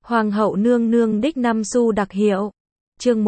Hoàng hậu nương nương đích năm xu đặc hiệu. Chương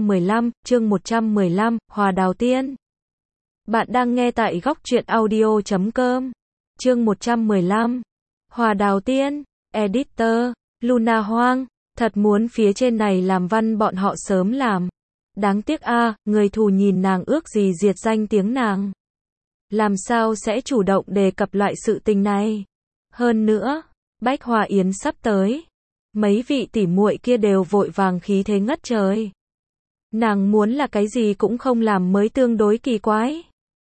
115, Hòa Đào Tiên. Bạn đang nghe tại góc truyện audio.com. Chương 115, Hòa Đào Tiên. Editor, Luna Hoang. Thật muốn phía trên này làm văn bọn họ sớm làm. Đáng tiếc người thù nhìn nàng ước gì diệt danh tiếng nàng. Làm sao sẽ chủ động đề cập loại sự tình này. Hơn nữa, Bách Hòa Yến sắp tới. Mấy vị tỷ muội kia đều vội vàng khí thế ngất trời. Nàng muốn là cái gì cũng không làm mới tương đối kỳ quái.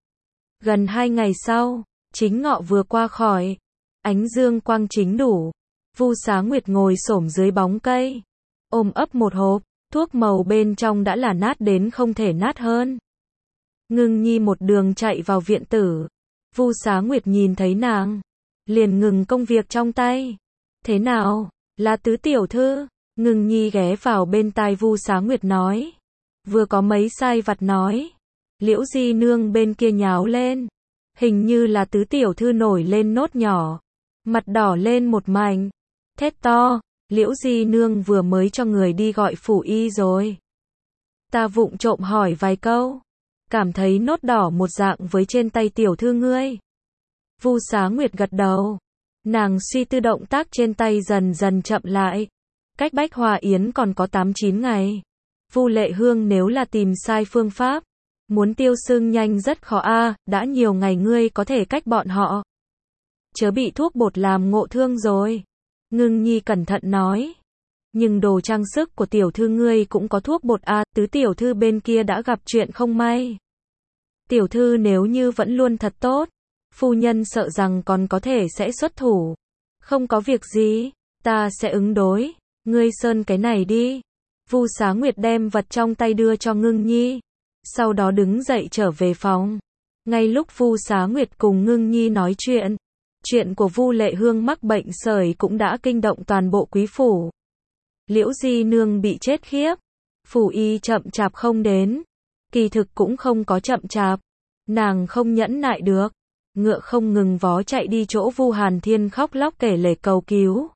Gần 2 ngày sau, chính ngọ vừa qua khỏi. Ánh dương quang chính đủ. Vu Xá Nguyệt ngồi xổm dưới bóng cây. Ôm ấp một hộp, thuốc màu bên trong đã là nát đến không thể nát hơn. Ngưng Nhi một đường chạy vào viện tử. Vu Xá Nguyệt nhìn thấy nàng. Liền ngừng công việc trong tay. Thế nào? Là tứ tiểu thư. Ngưng Nhi ghé vào bên tai Vu Xá Nguyệt nói. Vừa có mấy sai vặt nói. Liễu Di Nương bên kia nháo lên. Hình như là tứ tiểu thư nổi lên nốt nhỏ. Mặt đỏ lên một mảnh. Thét to. Liễu Di Nương vừa mới cho người đi gọi phủ y rồi. Ta vụng trộm hỏi vài câu. Cảm thấy nốt đỏ một dạng với trên tay tiểu thư ngươi. Vu Xá Nguyệt gật đầu. Nàng suy tư động tác trên tay dần dần chậm lại. Cách Bách Hòa Yến còn có 8-9 ngày. Vu Lệ Hương nếu là tìm sai phương pháp. Muốn tiêu sưng nhanh rất khó đã nhiều ngày ngươi có thể cách bọn họ. Chớ bị thuốc bột làm ngộ thương rồi. Ngưng Nhi cẩn thận nói. Nhưng đồ trang sức của tiểu thư ngươi cũng có thuốc bột tứ tiểu thư bên kia đã gặp chuyện không may. Tiểu thư nếu như vẫn luôn thật tốt. Phu nhân sợ rằng còn có thể sẽ xuất thủ. Không có việc gì, ta sẽ ứng đối. Ngươi sơn cái này đi. Vu Xá Nguyệt đem vật trong tay đưa cho Ngưng Nhi. Sau đó đứng dậy trở về phòng. Ngay lúc Vu Xá Nguyệt cùng Ngưng Nhi nói chuyện. Chuyện của Vu Lệ Hương mắc bệnh sởi cũng đã kinh động toàn bộ quý phủ. Liễu Di Nương bị chết khiếp. Phủ y chậm chạp không đến. Kỳ thực cũng không có chậm chạp. Nàng không nhẫn nại được. Ngựa không ngừng vó chạy đi chỗ Vu Hàn Thiên khóc lóc kể lể cầu cứu.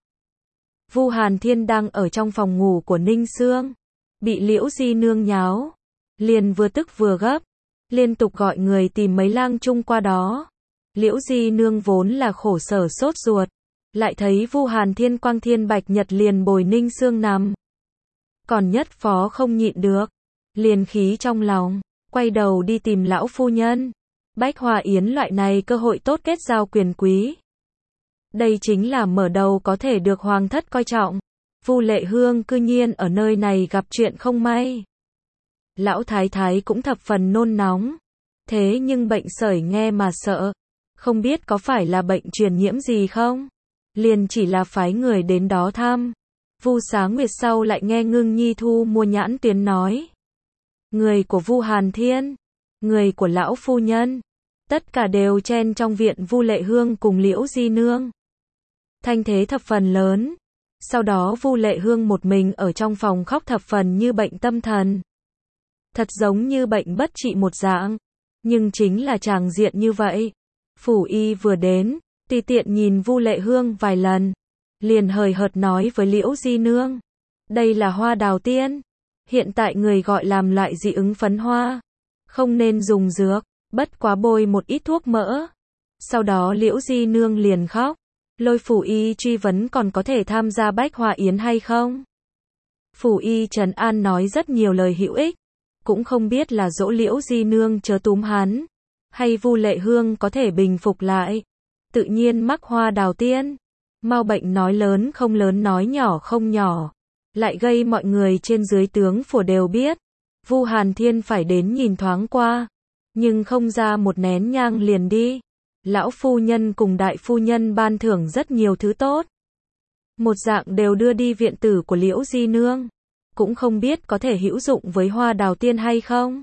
Vu Hàn Thiên đang ở trong phòng ngủ của Ninh Xương. Bị Liễu Di Nương nháo. Liền vừa tức vừa gấp. Liên tục gọi người tìm mấy lang chung qua đó. Liễu Di Nương vốn là khổ sở sốt ruột. Lại thấy Vu Hàn Thiên quang thiên bạch nhật liền bồi Ninh Xương nằm. Còn nhất phó không nhịn được. Liền khí trong lòng. Quay đầu đi tìm lão phu nhân. Bách Hòa Yến loại này cơ hội tốt kết giao quyền quý. Đây chính là mở đầu có thể được hoàng thất coi trọng. Vu Lệ Hương cư nhiên ở nơi này gặp chuyện không may. Lão thái thái cũng thập phần nôn nóng. Thế nhưng bệnh sởi nghe mà sợ. Không biết có phải là bệnh truyền nhiễm gì không? Liền chỉ là phái người đến đó thăm. Vu Xá Nguyệt sau lại nghe Ngưng Nhi thu mua nhãn tuyến nói. Người của Vu Hàn Thiên. Người của lão phu nhân. Tất cả đều chen trong viện Vu Lệ Hương cùng Liễu Di Nương. Thanh thế thập phần lớn. Sau đó Vu Lệ Hương một mình ở trong phòng khóc thập phần như bệnh tâm thần. Thật giống như bệnh bất trị một dạng. Nhưng chính là tràng diện như vậy. Phủ y vừa đến, tùy tiện nhìn Vu Lệ Hương vài lần. Liền hời hợt nói với Liễu Di Nương. Đây là hoa đào tiên. Hiện tại người gọi làm loại dị ứng phấn hoa. Không nên dùng dược. Bất quá bôi một ít thuốc mỡ. Sau đó Liễu Di Nương liền khóc. Lôi phủ y truy vấn còn có thể tham gia Bách Hòa Yến hay không. Phủ y trấn an nói rất nhiều lời hữu ích. Cũng không biết là dỗ Liễu Di Nương chớ túm hắn. Hay Vu Lệ Hương có thể bình phục lại. Tự nhiên mắc hoa đào tiên. Mau bệnh nói lớn không lớn nói nhỏ không nhỏ. Lại gây mọi người trên dưới tướng phủ đều biết. Vu Hàn Thiên phải đến nhìn thoáng qua. Nhưng không ra một nén nhang liền đi. Lão phu nhân cùng đại phu nhân ban thưởng rất nhiều thứ tốt. Một dạng đều đưa đi viện tử của Liễu Di Nương. Cũng không biết có thể hữu dụng với hoa đào tiên hay không.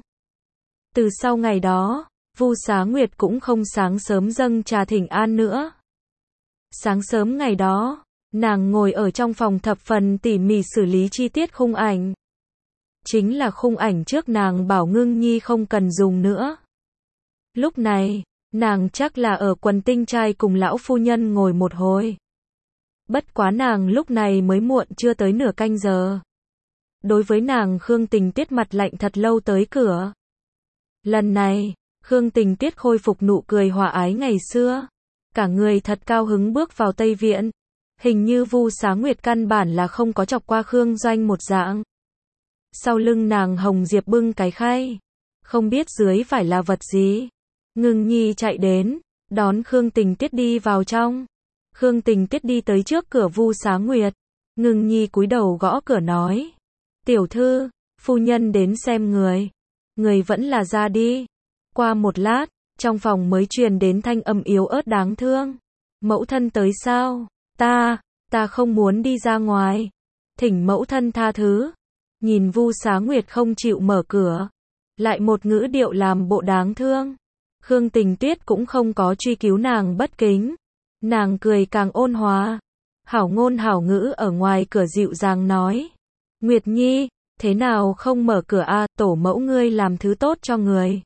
Từ sau ngày đó, Vu Xá Nguyệt cũng không sáng sớm dâng trà thỉnh an nữa. Sáng sớm ngày đó, nàng ngồi ở trong phòng thập phần tỉ mỉ xử lý chi tiết khung ảnh. Chính là khung ảnh trước nàng bảo Ngưng Nhi không cần dùng nữa. Lúc này, nàng chắc là ở quần tinh trai cùng lão phu nhân ngồi một hồi. Bất quá nàng lúc này mới muộn chưa tới nửa canh giờ. Đối với nàng Khương Tình Tiết mặt lạnh thật lâu tới cửa. Lần này, Khương Tình Tiết khôi phục nụ cười hòa ái ngày xưa. Cả người thật cao hứng bước vào Tây Viện. Hình như Vu Xá Nguyệt căn bản là không có chọc qua Khương Doanh một dạng. Sau lưng nàng Hồng Diệp bưng cái khay. Không biết dưới phải là vật gì. Ngưng Nhi chạy đến, đón Khương Tình Tiết đi vào trong. Khương Tình Tiết đi tới trước cửa Vu Xá Nguyệt. Ngưng Nhi cúi đầu gõ cửa nói. Tiểu thư, phu nhân đến xem người. Người vẫn là ra đi. Qua một lát, trong phòng mới truyền đến thanh âm yếu ớt đáng thương. Mẫu thân tới sao? Ta không muốn đi ra ngoài. Thỉnh mẫu thân tha thứ. Nhìn Vu Xá Nguyệt không chịu mở cửa. Lại một ngữ điệu làm bộ đáng thương. Khương Tình Tiết cũng không có truy cứu nàng bất kính. Nàng cười càng ôn hòa. Hảo ngôn hảo ngữ ở ngoài cửa dịu dàng nói. Nguyệt Nhi, thế nào không mở cửa a, tổ mẫu ngươi làm thứ tốt cho người.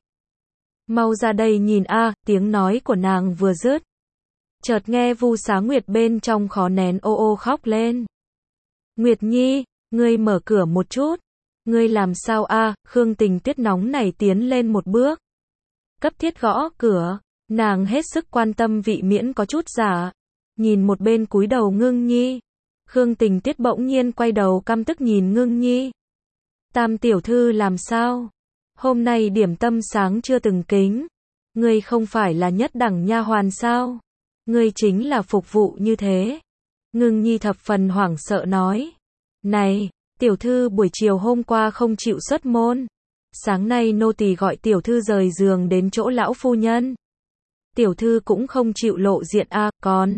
Mau ra đây nhìn a, tiếng nói của nàng vừa dứt. Chợt nghe Vu Xá Nguyệt bên trong khó nén ô ô khóc lên. Nguyệt Nhi, ngươi mở cửa một chút. Ngươi làm sao a? Khương Tình Tiết nóng nảy tiến lên một bước. Cấp thiết gõ cửa, nàng hết sức quan tâm vị miễn có chút giả. Nhìn một bên cúi đầu Ngưng Nhi. Khương Tình Tiết bỗng nhiên quay đầu căm tức nhìn Ngưng Nhi. Tam tiểu thư làm sao? Hôm nay điểm tâm sáng chưa từng kính. Ngươi không phải là nhất đẳng nha hoàn sao? Ngươi chính là phục vụ như thế. Ngưng Nhi thập phần hoảng sợ nói. Này, tiểu thư buổi chiều hôm qua không chịu xuất môn. Sáng nay nô tỳ gọi tiểu thư rời giường đến chỗ lão phu nhân. Tiểu thư cũng không chịu lộ diện a,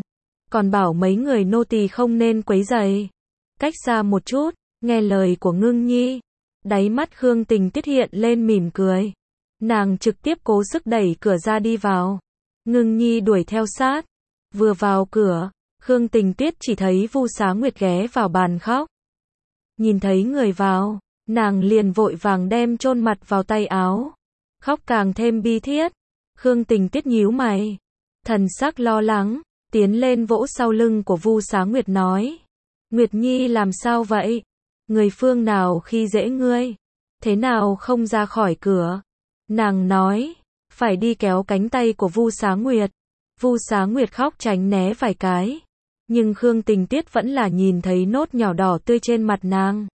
còn bảo mấy người nô tỳ không nên quấy rầy. Cách xa một chút, nghe lời của Ngưng Nhi. Đáy mắt Khương Tình Tiết hiện lên mỉm cười. Nàng trực tiếp cố sức đẩy cửa ra đi vào. Ngưng Nhi đuổi theo sát. Vừa vào cửa, Khương Tình Tiết chỉ thấy Vu Xá Nguyệt ghé vào bàn khóc. Nhìn thấy người vào, nàng liền vội vàng đem chôn mặt vào tay áo. Khóc càng thêm bi thiết. Khương Tình Tiết nhíu mày. Thần sắc lo lắng, tiến lên vỗ sau lưng của Vu Xá Nguyệt nói. Nguyệt Nhi làm sao vậy? Người phương nào khi dễ ngươi? Thế nào không ra khỏi cửa? Nàng nói, phải đi kéo cánh tay của Vu Xá Nguyệt. Vu Xá Nguyệt khóc tránh né vài cái. Nhưng Khương Tình Tiết vẫn là nhìn thấy nốt nhỏ đỏ tươi trên mặt nàng.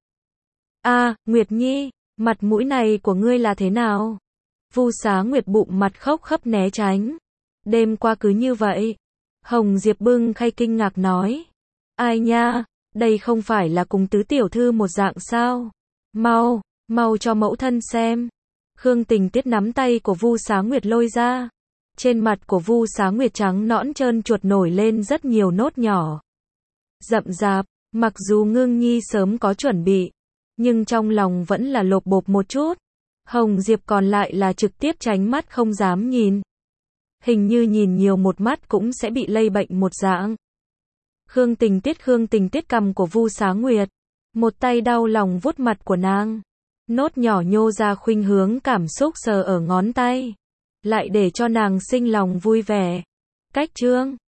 A, Nguyệt Nhi, mặt mũi này của ngươi là thế nào? Vu Xá Nguyệt bụng mặt khóc khấp né tránh. Đêm qua cứ như vậy. Hồng Diệp bưng khay kinh ngạc nói. Ai nha, đây không phải là cùng tứ tiểu thư một dạng sao? Mau cho mẫu thân xem. Khương Tình Tiết nắm tay của Vu Xá Nguyệt lôi ra. Trên mặt của Vu Xá Nguyệt trắng nõn trơn chuột nổi lên rất nhiều nốt nhỏ. Rậm rạp, mặc dù Ngưng Nhi sớm có chuẩn bị, nhưng trong lòng vẫn là lộp bộp một chút. Hồng Diệp còn lại là trực tiếp tránh mắt không dám nhìn. Hình như nhìn nhiều một mắt cũng sẽ bị lây bệnh một dạng. Khương Tình Tiết cầm của Vu Xá Nguyệt. Một tay đau lòng vuốt mặt của nàng. Nốt nhỏ nhô ra khuynh hướng cảm xúc sờ ở ngón tay. Lại để cho nàng sinh lòng vui vẻ. Cách chương